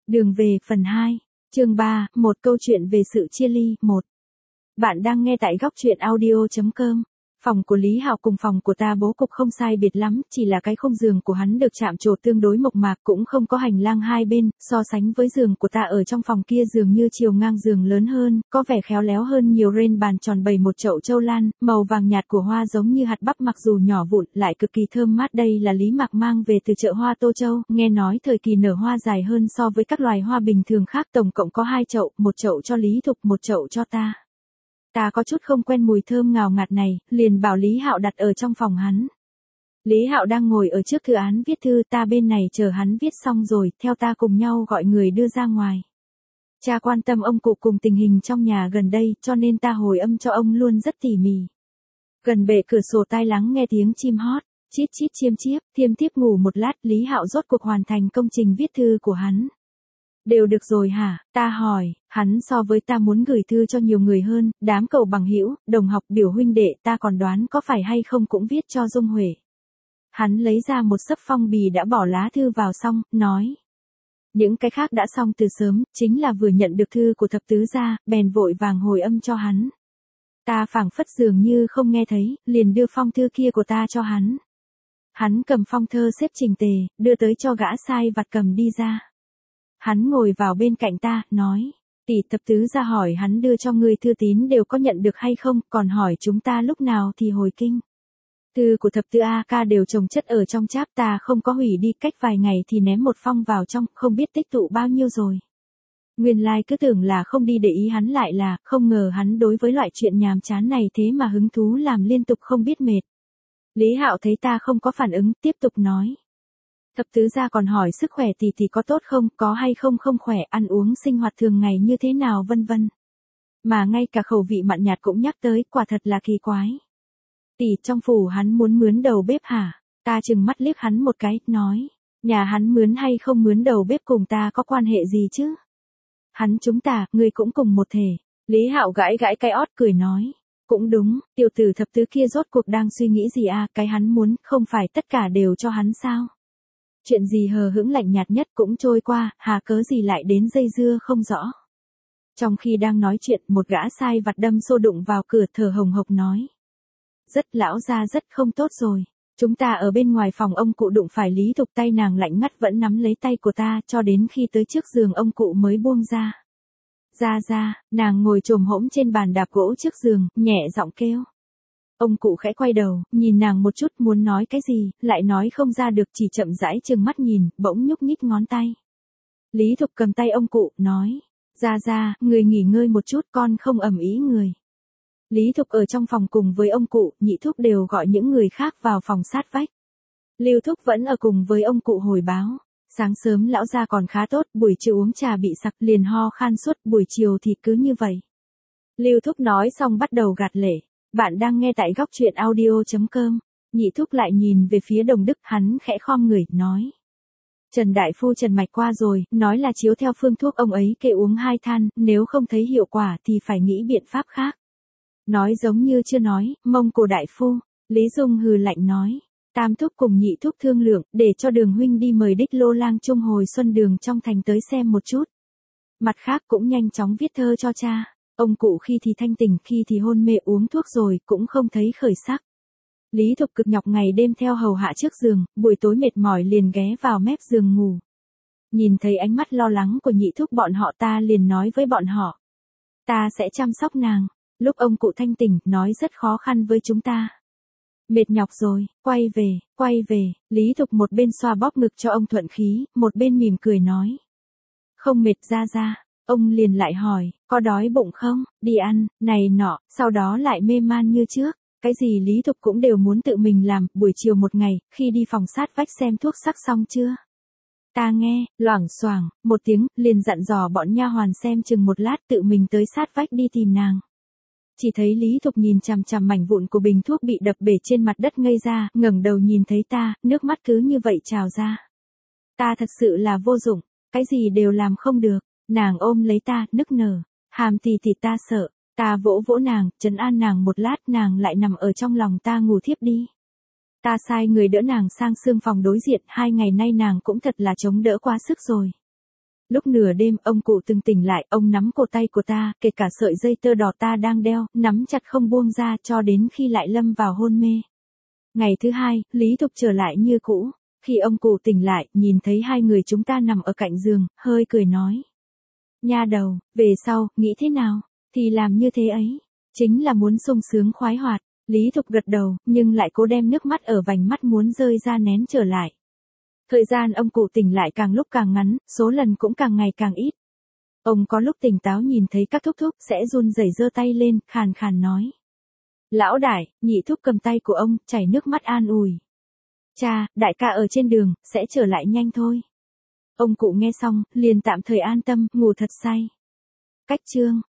Đường về phần 2, chương 3, một câu chuyện về sự chia ly, 1. Bạn đang nghe tại góc truyện audio.com. Phòng của Lý Hạo cùng phòng của ta bố cục không sai biệt lắm, chỉ là cái khung giường của hắn được chạm trổ tương đối mộc mạc, cũng không có hành lang hai bên, so sánh với giường của ta ở trong phòng kia dường như chiều ngang giường lớn hơn, có vẻ khéo léo hơn nhiều. Trên bàn tròn bày một chậu châu lan, màu vàng nhạt của hoa giống như hạt bắp, mặc dù nhỏ vụn lại cực kỳ thơm mát. Đây là Lý Mạc mang về từ chợ hoa Tô Châu, nghe nói thời kỳ nở hoa dài hơn so với các loài hoa bình thường khác. Tổng cộng có 2 chậu, một chậu cho Lý Thục, một chậu cho ta. Ta có chút không quen mùi thơm ngào ngạt này, liền bảo Lý Hạo đặt ở trong phòng hắn. Lý Hạo đang ngồi ở trước thư án viết thư, ta bên này chờ hắn viết xong rồi, theo ta cùng nhau gọi người đưa ra ngoài. Cha quan tâm ông cụ cùng tình hình trong nhà gần đây, cho nên ta hồi âm cho ông luôn rất tỉ mỉ. Gần bệ cửa sổ tai lắng nghe tiếng chim hót, chít chít chiêm chiếp, thiêm thiếp ngủ một lát. Lý Hạo rốt cuộc hoàn thành công trình viết thư của hắn. Đều được rồi hả? Ta hỏi. Hắn so với ta muốn gửi thư cho nhiều người hơn, đám cậu bằng hữu, đồng học, biểu huynh đệ, ta còn đoán có phải hay không cũng viết cho Dung Huệ. Hắn lấy ra một xấp phong bì đã bỏ lá thư vào xong, nói. Những cái khác đã xong từ sớm, chính là vừa nhận được thư của thập tứ gia, bèn vội vàng hồi âm cho hắn. Ta phảng phất dường như không nghe thấy, liền đưa phong thư kia của ta cho hắn. Hắn cầm phong thơ xếp chỉnh tề, đưa tới cho gã sai vặt cầm đi ra. Hắn ngồi vào bên cạnh ta, nói, tỷ, thập tứ gia hỏi hắn đưa cho ngươi thư tín đều có nhận được hay không, còn hỏi chúng ta lúc nào thì hồi kinh. Thư của thập tứ A ca đều chồng chất ở trong cháp, ta không có hủy đi, cách vài ngày thì ném một phong vào trong, không biết tích tụ bao nhiêu rồi. Nguyên lai cứ tưởng là không đi để ý, hắn lại là, không ngờ hắn đối với loại chuyện nhàm chán này thế mà hứng thú làm liên tục không biết mệt. Lý Hạo thấy ta không có phản ứng, tiếp tục nói. Thập tứ gia còn hỏi sức khỏe tỷ có tốt không, có hay không không khỏe, ăn uống sinh hoạt thường ngày như thế nào vân vân. Mà ngay cả khẩu vị mặn nhạt cũng nhắc tới, quả thật là kỳ quái. Tỷ, trong phủ hắn muốn mướn đầu bếp hả? Ta trừng mắt liếc hắn một cái, nói, nhà hắn mướn hay không mướn đầu bếp cùng ta có quan hệ gì chứ? Hắn chúng ta, ngươi cũng cùng một thể. Lý Hạo gãi gãi cái ót cười nói. Cũng đúng, tiểu tử thập tứ kia rốt cuộc đang suy nghĩ gì à, cái hắn muốn, không phải tất cả đều cho hắn sao? Chuyện gì hờ hững lạnh nhạt nhất cũng trôi qua, hà cớ gì lại đến dây dưa không rõ. Trong khi đang nói chuyện, một gã sai vặt đâm xô đụng vào cửa, thở hồng hộc nói. Rất lão gia rất không tốt rồi. Chúng ta ở bên ngoài phòng ông cụ đụng phải Lý Thục, tay nàng lạnh ngắt vẫn nắm lấy tay của ta, cho đến khi tới trước giường ông cụ mới buông ra. Ra, nàng ngồi chồm hỗn trên bàn đạp gỗ trước giường, nhẹ giọng kêu. Ông cụ khẽ quay đầu, nhìn nàng một chút, muốn nói cái gì, lại nói không ra được, chỉ chậm rãi trừng mắt nhìn, bỗng nhúc nhích ngón tay. Lý Thục cầm tay ông cụ, nói. Ra, người nghỉ ngơi một chút, con không ầm ĩ người. Lý Thục ở trong phòng cùng với ông cụ, nhị thúc đều gọi những người khác vào phòng sát vách. Lưu Thúc vẫn ở cùng với ông cụ hồi báo. Sáng sớm lão gia còn khá tốt, buổi chiều uống trà bị sặc liền ho khan suốt, buổi chiều thì cứ như vậy. Lưu Thúc nói xong bắt đầu gạt lệ. Bạn đang nghe tại góc truyện audio.com. Nhị thúc lại nhìn về phía Đồng Đức, hắn khẽ khom người, nói. Trần Đại Phu trần mạch qua rồi, nói là chiếu theo phương thuốc ông ấy kê uống 2 than, nếu không thấy hiệu quả thì phải nghĩ biện pháp khác. Nói giống như chưa nói, Mông Cổ Đại Phu. Lý Dung hừ lạnh nói. Tam thúc cùng nhị thúc thương lượng, để cho Đường huynh đi mời Đích Lô lang Trung hồi xuân Đường trong thành tới xem một chút. Mặt khác cũng nhanh chóng viết thơ cho cha. Ông cụ khi thì thanh tỉnh, khi thì hôn mê, uống thuốc rồi, cũng không thấy khởi sắc. Lý Thục cực nhọc ngày đêm theo hầu hạ trước giường, buổi tối mệt mỏi liền ghé vào mép giường ngủ. Nhìn thấy ánh mắt lo lắng của nhị thúc bọn họ, ta liền nói với bọn họ. Ta sẽ chăm sóc nàng. Lúc ông cụ thanh tỉnh, nói rất khó khăn với chúng ta. Mệt nhọc rồi, quay về. Lý Thục một bên xoa bóp ngực cho ông thuận khí, một bên mỉm cười nói. Không mệt ra. Ông liền lại hỏi, có đói bụng không, đi ăn, này nọ, sau đó lại mê man như trước. Cái gì Lý Thục cũng đều muốn tự mình làm. Buổi chiều một ngày, khi đi phòng sát vách xem thuốc sắc xong chưa? Ta nghe, loảng xoảng, một tiếng, liền dặn dò bọn nha hoàn xem chừng một lát, tự mình tới sát vách đi tìm nàng. Chỉ thấy Lý Thục nhìn chằm chằm mảnh vụn của bình thuốc bị đập bể trên mặt đất ngây ra, ngẩng đầu nhìn thấy ta, nước mắt cứ như vậy trào ra. Ta thật sự là vô dụng, cái gì đều làm không được. Nàng ôm lấy ta, nức nở. Hàm thì ta sợ. Ta vỗ vỗ nàng, trấn an nàng một lát, nàng lại nằm ở trong lòng ta ngủ thiếp đi. Ta sai người đỡ nàng sang xương phòng đối diện, 2 ngày nay nàng cũng thật là chống đỡ quá sức rồi. Lúc nửa đêm ông cụ từng tỉnh lại, ông nắm cổ tay của ta, kể cả sợi dây tơ đỏ ta đang đeo, nắm chặt không buông ra cho đến khi lại lâm vào hôn mê. Ngày thứ hai, Lý Thục trở lại như cũ. Khi ông cụ tỉnh lại, nhìn thấy hai người chúng ta nằm ở cạnh giường, hơi cười nói. Nha đầu, về sau, nghĩ thế nào? Thì làm như thế ấy. Chính là muốn sung sướng khoái hoạt. Lý Thục gật đầu, nhưng lại cố đem nước mắt ở vành mắt muốn rơi ra nén trở lại. Thời gian ông cụ tỉnh lại càng lúc càng ngắn, số lần cũng càng ngày càng ít. Ông có lúc tỉnh táo nhìn thấy các thúc thúc sẽ run rẩy giơ tay lên, khàn khàn nói. Lão đại, nhị thúc cầm tay của ông, chảy nước mắt an ủi. Cha, đại ca ở trên đường, sẽ trở lại nhanh thôi. Ông cụ nghe xong, liền tạm thời an tâm, ngủ thật say. Cách chương